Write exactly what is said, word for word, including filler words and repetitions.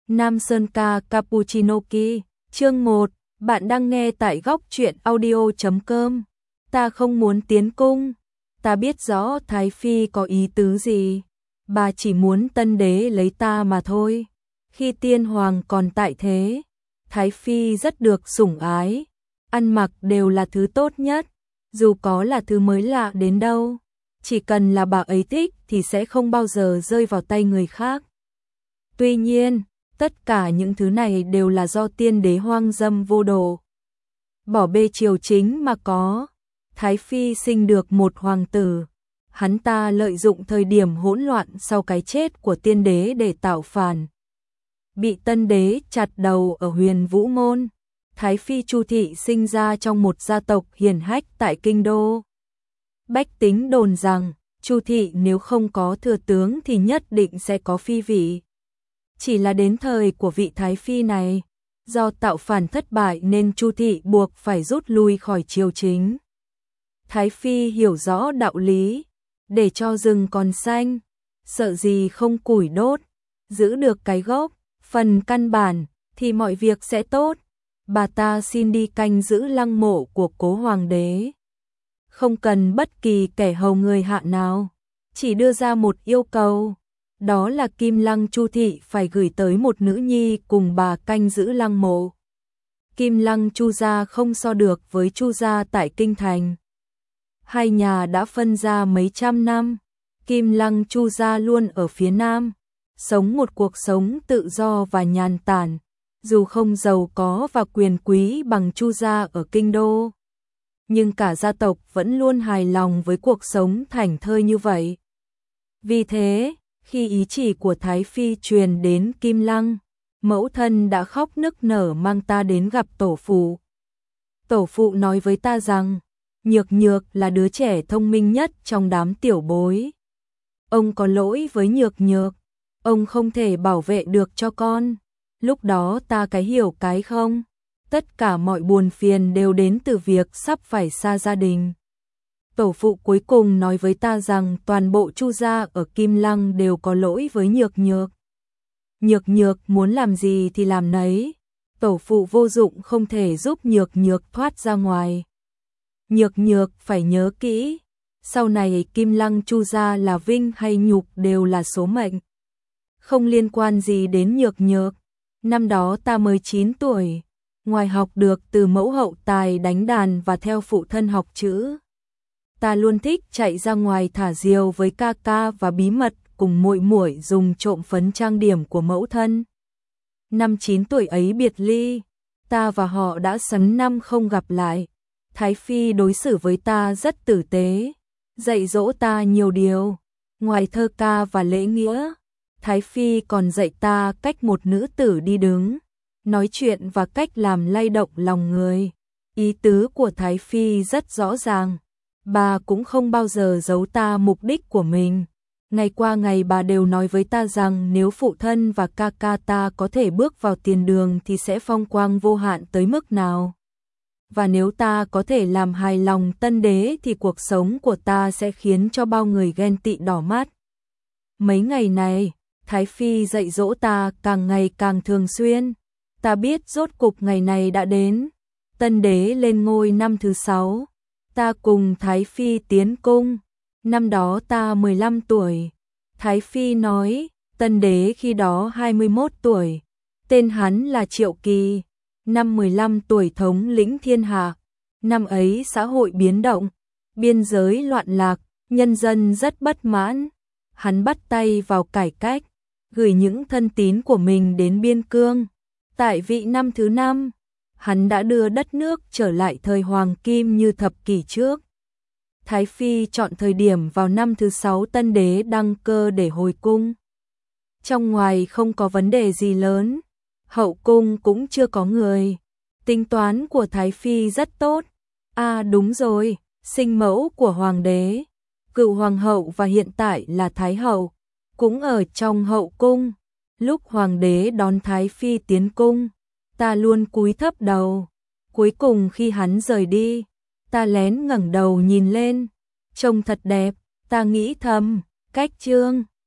Nam Sơn ca Cappuccino Ki, chương một, bạn đang nghe tại góc truyện audio chấm com. Ta không muốn tiến cung, ta biết rõ Thái Phi có ý tứ gì, bà chỉ muốn tân đế lấy ta mà thôi. Khi tiên hoàng còn tại thế, Thái Phi rất được sủng ái, ăn mặc đều là thứ tốt nhất, dù có là thứ mới lạ đến đâu, chỉ cần là bà ấy thích thì sẽ không bao giờ rơi vào tay người khác. Tuy nhiên, tất cả những thứ này đều là do tiên đế hoang dâm vô độ, bỏ bê triều chính mà có. Thái Phi sinh được một hoàng tử, hắn ta lợi dụng thời điểm hỗn loạn sau cái chết của tiên đế để tạo phản, bị tân đế chặt đầu ở Huyền Vũ Môn. Thái Phi Chu Thị sinh ra trong một gia tộc hiển hách tại kinh đô. Bách tính đồn rằng Chu Thị nếu không có thừa tướng thì nhất định sẽ có phi vị. Chỉ là đến thời của vị Thái Phi này, do tạo phản thất bại nên Chu Thị buộc phải rút lui khỏi triều chính. Thái Phi hiểu rõ đạo lý, để cho rừng còn xanh, sợ gì không củi đốt, giữ được cái gốc, phần căn bản, thì mọi việc sẽ tốt. Bà ta xin đi canh giữ lăng mộ của cố hoàng đế. Không cần bất kỳ kẻ hầu người hạ nào, chỉ đưa ra một yêu cầu, đó là Kim Lăng Chu Thị phải gửi tới một nữ nhi cùng bà canh giữ lăng mộ. Kim Lăng Chu gia không so được với Chu gia tại kinh thành. Hai nhà đã phân ra mấy trăm năm, Kim Lăng Chu gia luôn ở phía nam, sống một cuộc sống tự do và nhàn tản, dù không giàu có và quyền quý bằng Chu gia ở kinh đô, nhưng cả gia tộc vẫn luôn hài lòng với cuộc sống thảnh thơi như vậy. Vì thế, khi ý chỉ của Thái Phi truyền đến Kim Lăng, mẫu thân đã khóc nức nở mang ta đến gặp tổ phụ. Tổ phụ nói với ta rằng, Nhược Nhược là đứa trẻ thông minh nhất trong đám tiểu bối. Ông có lỗi với Nhược Nhược, ông không thể bảo vệ được cho con. Lúc đó ta cái hiểu cái không, tất cả mọi buồn phiền đều đến từ việc sắp phải xa gia đình. Tổ phụ cuối cùng nói với ta rằng toàn bộ Chu gia ở Kim Lăng đều có lỗi với Nhược Nhược. Nhược Nhược muốn làm gì thì làm nấy, tổ phụ vô dụng không thể giúp Nhược Nhược thoát ra ngoài. Nhược Nhược phải nhớ kỹ, sau này Kim Lăng Chu gia là vinh hay nhục đều là số mệnh, không liên quan gì đến Nhược Nhược. Năm đó ta mới chín tuổi, ngoài học được từ mẫu hậu tài đánh đàn và theo phụ thân học chữ, ta luôn thích chạy ra ngoài thả diều với ca ca và bí mật cùng muội muội dùng trộm phấn trang điểm của mẫu thân. Năm chín tuổi ấy biệt ly, ta và họ đã sấn năm không gặp lại. Thái Phi đối xử với ta rất tử tế, dạy dỗ ta nhiều điều, ngoài thơ ca và lễ nghĩa, Thái Phi còn dạy ta cách một nữ tử đi đứng, nói chuyện và cách làm lay động lòng người. Ý tứ của Thái Phi rất rõ ràng, bà cũng không bao giờ giấu ta mục đích của mình. Ngày qua ngày bà đều nói với ta rằng nếu phụ thân và ca ca ta có thể bước vào tiền đường thì sẽ phong quang vô hạn tới mức nào. Và nếu ta có thể làm hài lòng tân đế thì cuộc sống của ta sẽ khiến cho bao người ghen tị đỏ mắt. Mấy ngày này, Thái Phi dạy dỗ ta càng ngày càng thường xuyên. Ta biết rốt cục ngày này đã đến. Tân đế lên ngôi năm thứ sáu. Ta cùng Thái Phi tiến cung. Năm đó ta mười lăm tuổi. Thái Phi nói, tân đế khi đó hai mươi mốt tuổi. Tên hắn là Triệu Kỳ. Năm mười lăm tuổi thống lĩnh thiên hạ. Năm ấy xã hội biến động, biên giới loạn lạc, nhân dân rất bất mãn. Hắn bắt tay vào cải cách, gửi những thân tín của mình đến biên cương. Tại vị năm thứ năm, hắn đã đưa đất nước trở lại thời hoàng kim như thập kỷ trước. Thái Phi chọn thời điểm vào năm thứ sáu tân đế đăng cơ để hồi cung. Trong ngoài không có vấn đề gì lớn, hậu cung cũng chưa có người. Tính toán của Thái Phi rất tốt. À đúng rồi, sinh mẫu của hoàng đế, cựu hoàng hậu và hiện tại là thái hậu, cũng ở trong hậu cung. Lúc hoàng đế đón Thái Phi tiến cung, ta luôn cúi thấp đầu. Cuối cùng khi hắn rời đi, ta lén ngẩng đầu nhìn lên, trông thật đẹp. Ta nghĩ thầm, cách trương,